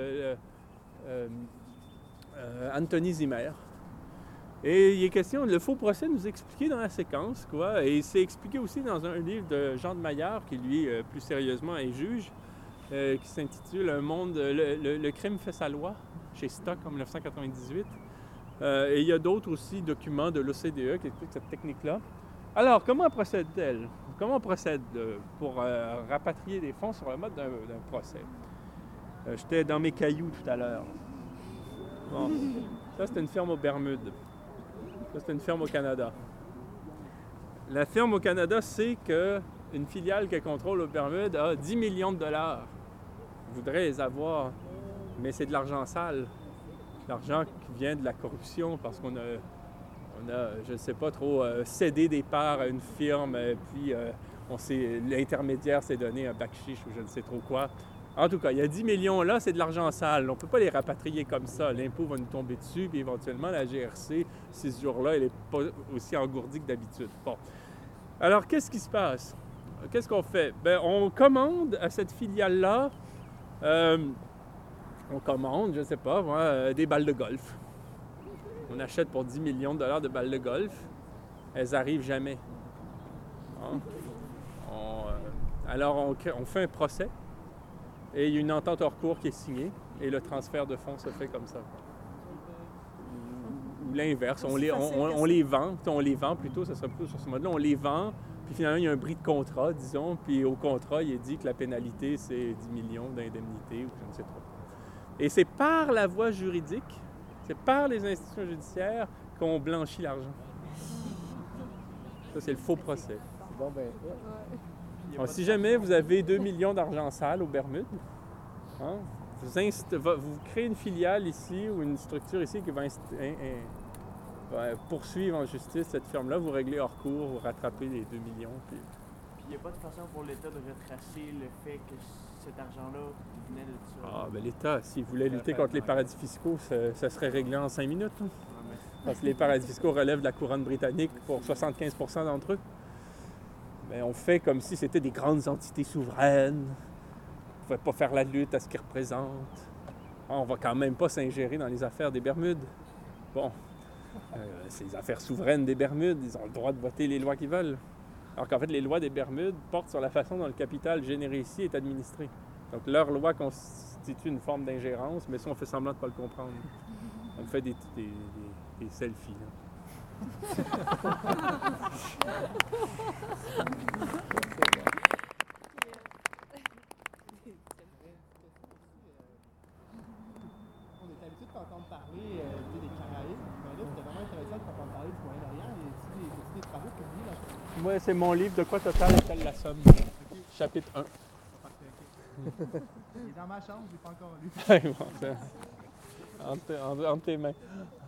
Anthony Zimmer. Et il est question, le faux procès nous est expliqué dans la séquence, quoi, et c'est expliqué aussi dans un livre de Jean de Maillard, qui lui, plus sérieusement, est juge, qui s'intitule Un monde, le crime fait sa loi, chez Stock en 1998. Et il y a d'autres aussi documents de l'OCDE qui expliquent cette technique-là. Alors, comment procède-t-elle? Comment on procède pour rapatrier des fonds sur le mode d'un procès? J'étais dans mes cailloux tout à l'heure. Bon. Ça, c'était une ferme aux Bermudes. Ça, c'est une ferme au Canada. La ferme au Canada sait qu'une filiale qu'elle contrôle aux Bermudes a 10 millions de dollars. Elle voudrait les avoir, mais c'est de l'argent sale. L'argent qui vient de la corruption parce qu'on a, je ne sais pas trop, cédé des parts à une firme, puis l'intermédiaire s'est donné un bac-chiche ou je ne sais trop quoi. En tout cas, il y a 10 millions là, c'est de l'argent sale. On ne peut pas les rapatrier comme ça. L'impôt va nous tomber dessus, puis éventuellement, la GRC, ces jours-là, elle n'est pas aussi engourdie que d'habitude. Bon. Alors, qu'est-ce qui se passe? Qu'est-ce qu'on fait? Bien, on commande à cette filiale-là, on commande, je ne sais pas, moi, des balles de golf. On achète pour 10 millions de dollars de balles de golf. Elles n'arrivent jamais. Hein? Alors, on fait un procès. Et il y a une entente hors cours qui est signée et le transfert de fonds se fait comme ça. Ou l'inverse, on les vend. On les vend plutôt, ça serait plutôt sur ce mode-là. On les vend, puis finalement, il y a un bris de contrat, disons, puis au contrat, il est dit que la pénalité, c'est 10 millions d'indemnité ou je ne sais trop. Et c'est par la voie juridique, c'est par les institutions judiciaires qu'on blanchit l'argent. Ça, c'est le faux procès. Bon, ben, Alors, si jamais vous avez 2 millions d'argent sale aux Bermudes, hein, vous créez une filiale ici ou une structure ici qui va poursuivre en justice cette firme-là, vous réglez hors cours, vous rattrapez les 2 millions. Puis il n'y a pas de façon pour l'État de retracer le fait que cet argent-là venait de ça. Ah, bien l'État, s'il voulait lutter contre les paradis fiscaux, ça serait réglé en 5 minutes. Hein. Parce que les paradis fiscaux relèvent de la couronne britannique pour 75% d'entre eux. Bien, on fait comme si c'était des grandes entités souveraines. On ne pouvait pas faire la lutte à ce qu'ils représentent. On ne va quand même pas s'ingérer dans les affaires des Bermudes. Bon, c'est les affaires souveraines des Bermudes. Ils ont le droit de voter les lois qu'ils veulent. Alors qu'en fait, les lois des Bermudes portent sur la façon dont le capital généré ici est administré. Donc, leur loi constitue une forme d'ingérence, mais ça, on fait semblant de ne pas le comprendre. On fait des selfies, là. On est habitué de t'entendre parler des Caraïbes, mais là, c'était vraiment intéressant de t'entendre parler du Moyen-Orient. Y a-t-il des travaux publiés là-dessus? Oui, c'est mon livre « De quoi total est-elle la somme ?» Chapitre 1. Parfait, OK. Il est dans ma chambre, je l'ai pas encore lu. Bon, entre tes mains.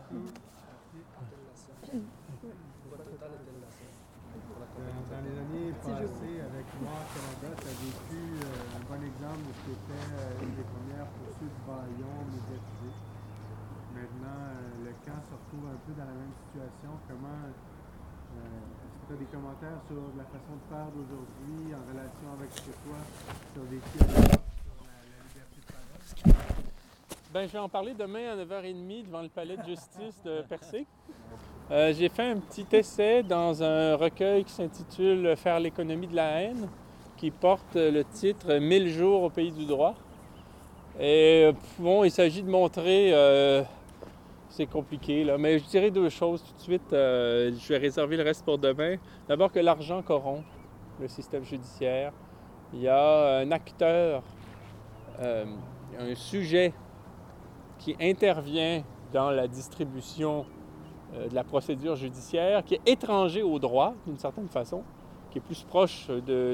Dans les années passées, avec Noir Canada, tu as vécu un bon exemple de ce qui était une des premières poursuites Bayon médiatisées. Maintenant, le camp se retrouve un peu dans la même situation. Comment est-ce que tu as des commentaires sur la façon de faire d'aujourd'hui en relation avec ce que toi tu as vécu à l'époque sur la liberté de parole? Ben, je vais en parler demain à 9h30 devant le palais de justice de Percé. J'ai fait un petit essai dans un recueil qui s'intitule « Faire l'économie de la haine », qui porte le titre « 1000 jours au pays du droit ». Et bon, il s'agit de montrer, c'est compliqué là, mais je dirais deux choses tout de suite, je vais réserver le reste pour demain. D'abord que l'argent corrompt. le système judiciaire. Il y a un acteur, un sujet qui intervient dans la distribution de la procédure judiciaire, qui est étranger au droit, d'une certaine façon, qui est plus proche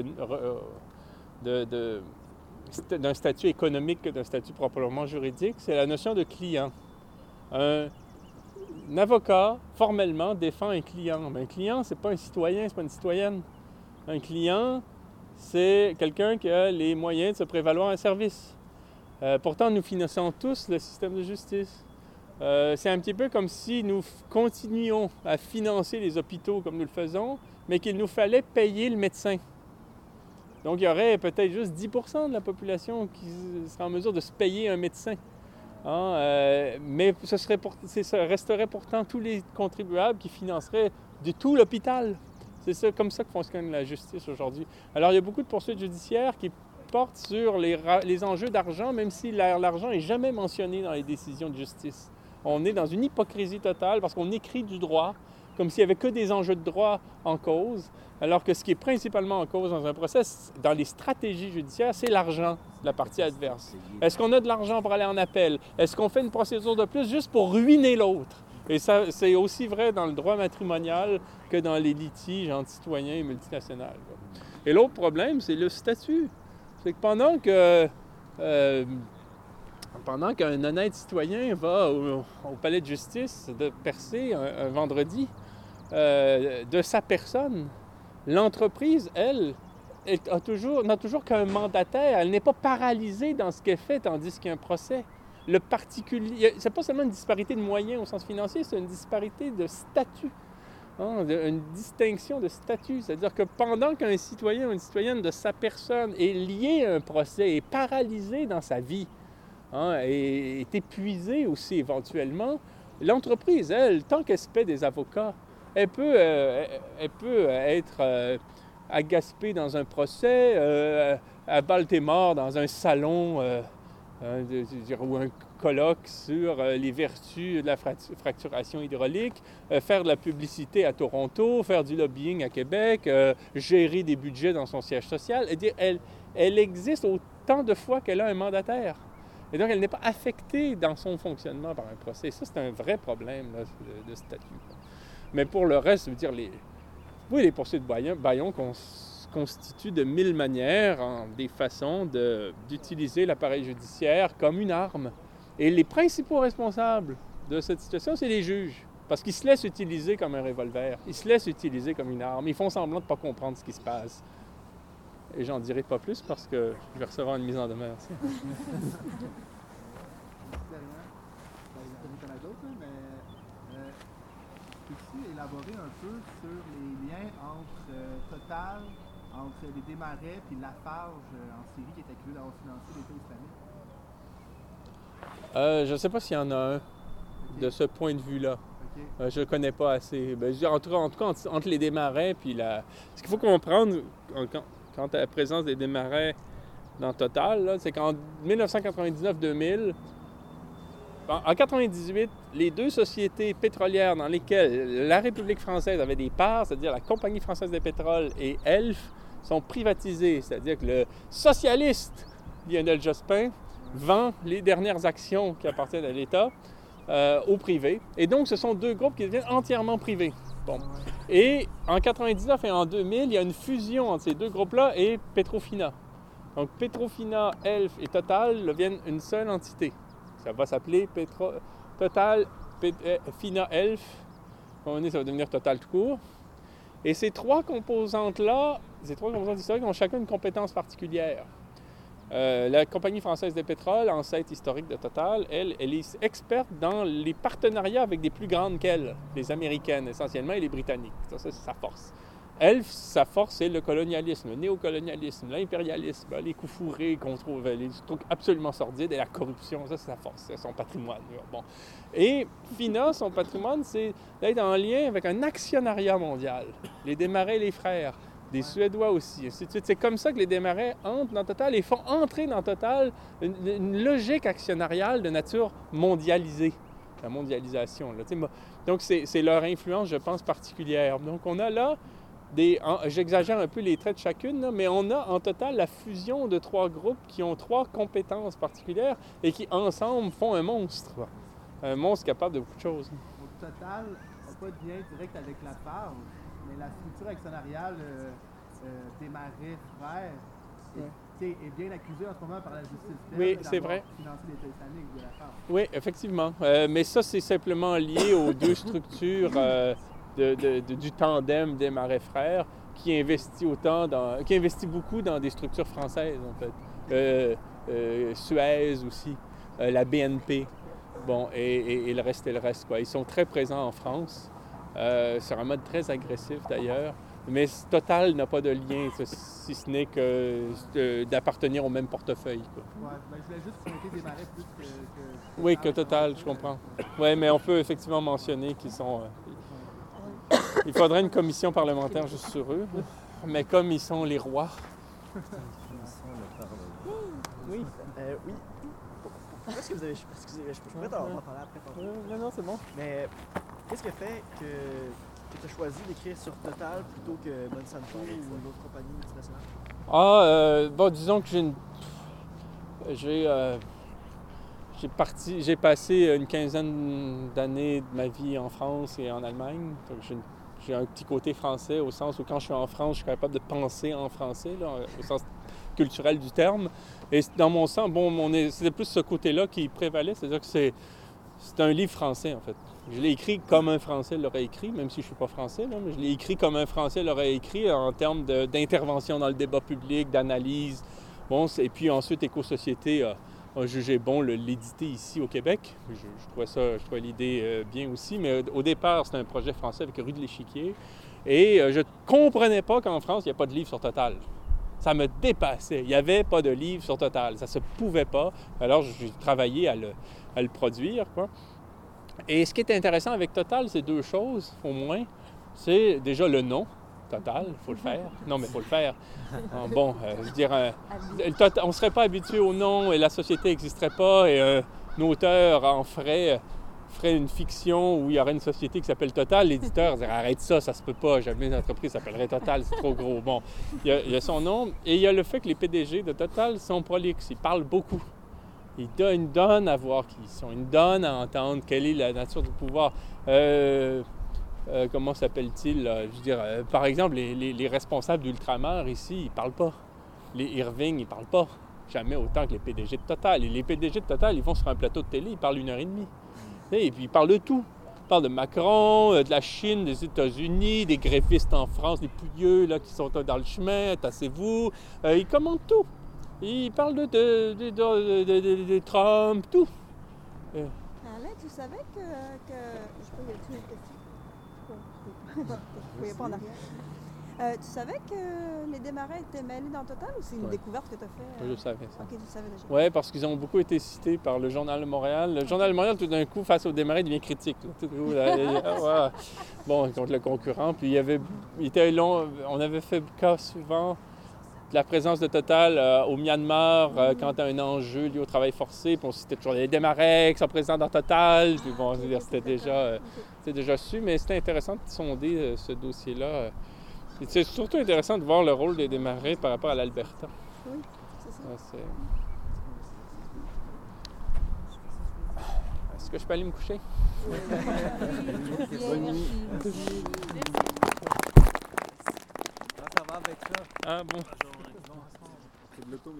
d'un statut économique que d'un statut proprement juridique, c'est la notion de client. Un avocat, formellement, défend un client. Mais un client, ce n'est pas un citoyen, ce n'est pas une citoyenne. Un client, c'est quelqu'un qui a les moyens de se prévaloir un service. Pourtant, nous finançons tous le système de justice. C'est un petit peu comme si nous continuions à financer les hôpitaux comme nous le faisons, mais qu'il nous fallait payer le médecin. Donc, il y aurait peut-être juste 10% de la population qui serait en mesure de se payer un médecin. Mais ce resterait pourtant tous les contribuables qui financeraient de tout l'hôpital. C'est comme ça que fonctionne la justice aujourd'hui. Alors, il y a beaucoup de poursuites judiciaires qui portent sur les enjeux d'argent, même si l'argent n'est jamais mentionné dans les décisions de justice. On est dans une hypocrisie totale parce qu'on écrit du droit comme s'il n'y avait que des enjeux de droit en cause, alors que ce qui est principalement en cause dans un procès, dans les stratégies judiciaires, c'est l'argent de la partie adverse. Est-ce qu'on a de l'argent pour aller en appel? Est-ce qu'on fait une procédure de plus juste pour ruiner l'autre? Et ça, c'est aussi vrai dans le droit matrimonial que dans les litiges entre citoyens et multinationales. Et l'autre problème, c'est le statut. C'est que pendant qu'un honnête citoyen va au palais de justice de Percé un vendredi de sa personne, l'entreprise, elle, n'a toujours qu'un mandataire. Elle n'est pas paralysée dans ce qu'elle fait, tandis qu'il y a un procès. Le particulier, c'est pas seulement une disparité de moyens au sens financier, c'est une disparité de statut. Une distinction de statut. C'est-à-dire que pendant qu'un citoyen ou une citoyenne de sa personne est lié à un procès, est paralysé dans sa vie, et est épuisé aussi éventuellement, l'entreprise, elle, tant qu'elle se paie des avocats, elle peut être agaspée dans un procès, à Baltimore, dans un salon ou un colloque sur les vertus de la fracturation hydraulique, faire de la publicité à Toronto, faire du lobbying à Québec, gérer des budgets dans son siège social. Elle existe autant de fois qu'elle a un mandataire. Et donc, elle n'est pas affectée dans son fonctionnement par un procès. Ça, c'est un vrai problème là, de statut. Mais pour le reste, je veux dire, les poursuites de bâillons constituent de 1000 manières, des façons d'utiliser l'appareil judiciaire comme une arme. Et les principaux responsables de cette situation, c'est les juges. Parce qu'ils se laissent utiliser comme un revolver. Ils se laissent utiliser comme une arme. Ils font semblant de ne pas comprendre ce qui se passe. Et j'en dirai pas plus parce que je vais recevoir une mise en demeure. Peux-tu élaborer un peu sur les liens entre Total, entre les Desmarais et Lafarge en Syrie qui est accusé d'avoir financé l'État islamique? Je ne sais pas s'il y en a un de ce point de vue-là. Je ne connais pas assez. En tout cas, entre les Desmarais puis Ce qu'il faut comprendre quant à la présence des Desmarais dans Total, là, c'est qu'en 1999-2000, en 1998, les deux sociétés pétrolières dans lesquelles la République française avait des parts, c'est-à-dire la Compagnie française des pétroles et ELF, sont privatisées. C'est-à-dire que le socialiste Lionel Jospin vend les dernières actions qui appartiennent à l'État au privé. Et donc, ce sont deux groupes qui deviennent entièrement privés. Bon. Et en 1999 et en 2000, il y a une fusion entre ces deux groupes-là et Petrofina. Donc, Petrofina, ELF et Total deviennent une seule entité. Ça va s'appeler Total, Fina, ELF. Ça va devenir Total tout court. Et ces trois composantes-là, ces trois composantes historiques ont chacun une compétence particulière. La Compagnie française des pétroles, ancêtre historique de Total, elle est experte dans les partenariats avec des plus grandes qu'elle, les Américaines essentiellement et les Britanniques. Ça c'est sa force. Elle, sa force, c'est le colonialisme, le néocolonialisme, l'impérialisme, les coups fourrés, les trucs absolument sordides et la corruption. Ça, c'est sa force, c'est son patrimoine. Bon. Et Fina, son patrimoine, c'est d'être en lien avec un actionnariat mondial. Les Desmarais, les frères, des Suédois aussi, ainsi de suite. C'est comme ça que les Desmarais entrent dans Total et font entrer dans Total une logique actionnariale de nature mondialisée. La mondialisation. Là. Donc, c'est leur influence, je pense, particulière. Donc, on a là j'exagère un peu les traits de chacune, là, mais on a en total la fusion de 3 groupes qui ont 3 compétences particulières et qui, ensemble, font un monstre. Un monstre capable de beaucoup de choses. Donc, Total n'a pas de lien direct avec la farge, mais la structure actionnariale des Marais frères est bien accusée en ce moment par la justice belge c'est vrai. financé l'État islamique de la farge. Oui, effectivement. Mais ça, c'est simplement lié aux 2 structures du tandem des Marais frères qui investit beaucoup dans des structures françaises, en fait. Suez aussi, la BNP. Bon, et le reste, quoi. Ils sont très présents en France, sur un mode très agressif d'ailleurs, mais Total n'a pas de lien, si ce n'est que d'appartenir au même portefeuille, quoi. Ouais, je voulais juste pointer des Marais plus que oui, que Total, je comprends. Oui, mais on peut effectivement mentionner qu'ils sont... il faudrait une commission parlementaire juste sur eux, mais comme ils sont les rois... Oui. Oui. Pourquoi est-ce que vous avez... Excusez, je pourrais t'en parler après. Non, c'est bon. Mais qu'est-ce qui a fait que tu as choisi d'écrire sur Total plutôt que Monsanto ou une autre compagnie multinationale? Bon, disons que j'ai passé une quinzaine d'années de ma vie en France et en Allemagne. Donc j'ai un petit côté français au sens où quand je suis en France, je suis capable de penser en français, là, au sens culturel du terme. Et dans mon sens, c'était plus ce côté-là qui prévalait, c'est-à-dire que c'est un livre français, en fait. Je l'ai écrit comme un Français l'aurait écrit, même si je ne suis pas français, là, mais je l'ai écrit comme un Français l'aurait écrit en termes d'intervention dans le débat public, d'analyse. Bon, et puis ensuite, Éco-Société a jugé bon l'éditer ici au Québec. Je trouvais l'idée bien aussi, mais au départ, c'était un projet français avec Rue de l'Échiquier. Et je ne comprenais pas qu'en France, il n'y a pas de livre sur Total. Ça me dépassait. Il n'y avait pas de livre sur Total. Ça ne se pouvait pas. Alors, j'ai travaillé à le produire, quoi. Et ce qui est intéressant avec Total, c'est 2 choses, au moins. C'est déjà le nom, Total, il faut le faire. Non, mais il faut le faire. Bon, je veux dire, on ne serait pas habitué au nom et la société n'existerait pas et un auteur en ferait une fiction où il y aurait une société qui s'appelle Total, l'éditeur dirait « Arrête ça, ça se peut pas, jamais une entreprise s'appellerait Total, c'est trop gros. » Bon, il y a son nom et il y a le fait que les PDG de Total sont prolixes, ils parlent beaucoup. Ils donnent à voir qui ils sont, ils donnent à entendre quelle est la nature du pouvoir. Comment s'appelle-t-il? Je veux dire, par exemple, les responsables d'Ultramar ici, ils ne parlent pas. Les Irving, ils ne parlent pas. Jamais autant que les PDG de Total. Et les PDG de Total, ils vont sur un plateau de télé, ils parlent 1h30. Et puis ils parlent de tout. Ils parlent de Macron, de la Chine, des États-Unis, des grévistes en France, des pouilleux là, qui sont dans le chemin, tassez-vous. Ils commentent tout. Ils parlent de Trump, tout. Alain, tu savais que... Je peux y aller une question? Je ne pas en arrière. Tu savais que les Desmarais étaient mêlés dans Total ou c'est une découverte que tu as faite? Je savais ça. Ok, tu le savais déjà. Oui, parce qu'ils ont beaucoup été cités par le Journal de Montréal. Le Journal de Montréal, tout d'un coup, face aux Desmarais, devient critique. Là. Bon, contre le concurrent. Puis il était long. On avait fait cas souvent de la présence de Total au Myanmar quand tu as un enjeu lié au travail forcé. Puis on citait toujours les Desmarais qui sont présents dans Total. Puis bon, c'était déjà su, mais c'était intéressant de sonder ce dossier-là. C'est surtout intéressant de voir le rôle des Desmarais par rapport à l'Alberta. Oui, c'est ça. Est-ce que je peux aller me coucher? Bonne nuit. Ça va avec ça? Ah bon. C'est de l'auto,